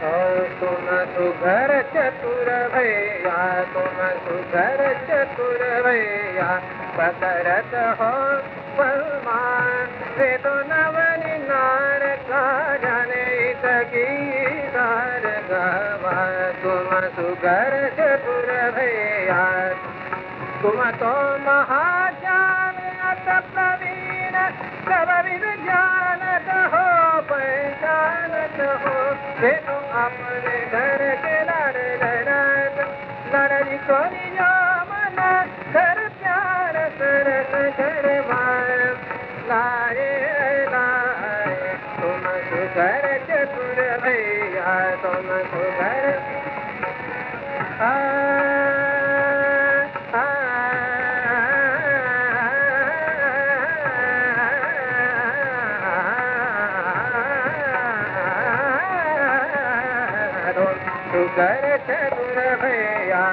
तुम सुघर चतुर भैया, तुम सुघर चतुर भैया, पकड़त हो पलमान वे तो नवनी नार का जाने सकी दार गवा। तुम सुघर चतुर भैया, तुम तो महाज्ञान अत प्रवीण, सब विद जानत हो पहचानत हो। वे तो अपने घर के लड़ लड़त, लड़ई को जो मन कर प्यार सरस करवाए। लाए लाए तुम सुघर चतुर भैया, तुम सुघर सुघर चतुर भैया,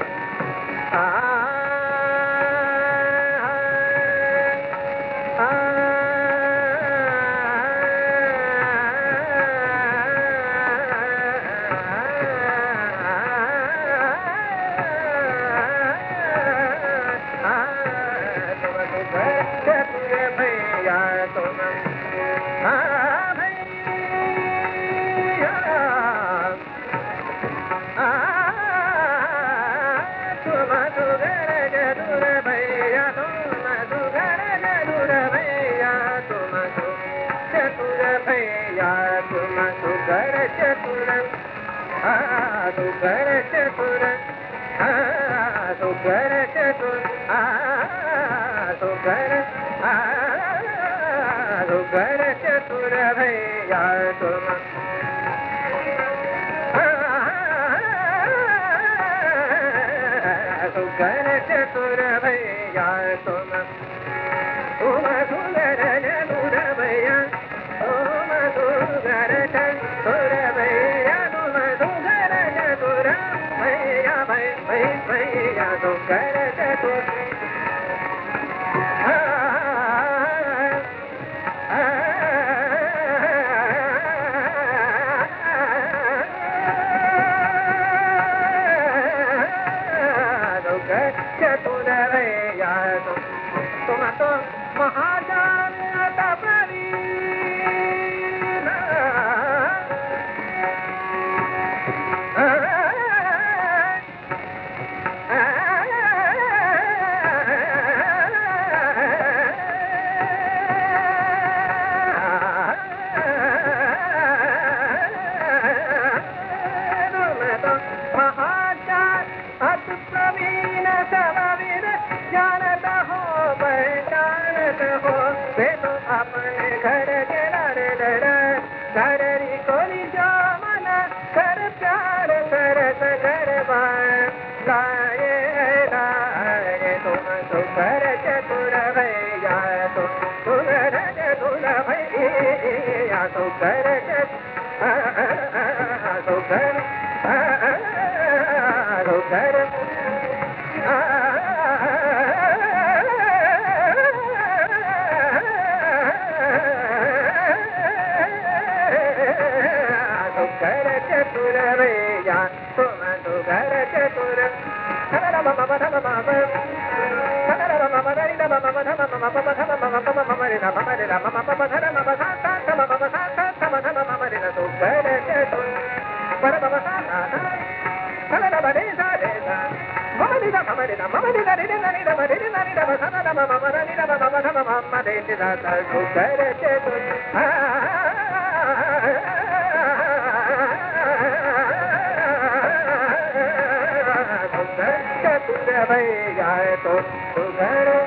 सुघर चतुर सुघर चतुर सुघर चतुर सुघर सुघर चतुर भैया, तुम सुघर चतुर भैया, तुम सुघर चतुर भैया, तुम सुघर चतुर भैया, तुम सुघर चतुर भैया, भैया सुघर चतुर। चतुर भैया, तुम तो महाजान प्रवीण, महाजान अत प्रवीण, सब विद जानत हो पहचानत हो। वे तो अपने घर के लड़ लड़त, लड़ई को जो मन कर प्यार सरस करवाए। लाए लाए तुम सुघर चतुर भैया, तुम सुघर चतुर भैया, सुघर सुघर सुघर सुघर चतुर भैया, तुम सुघर चतुर। चतुर भैया, तो सुघर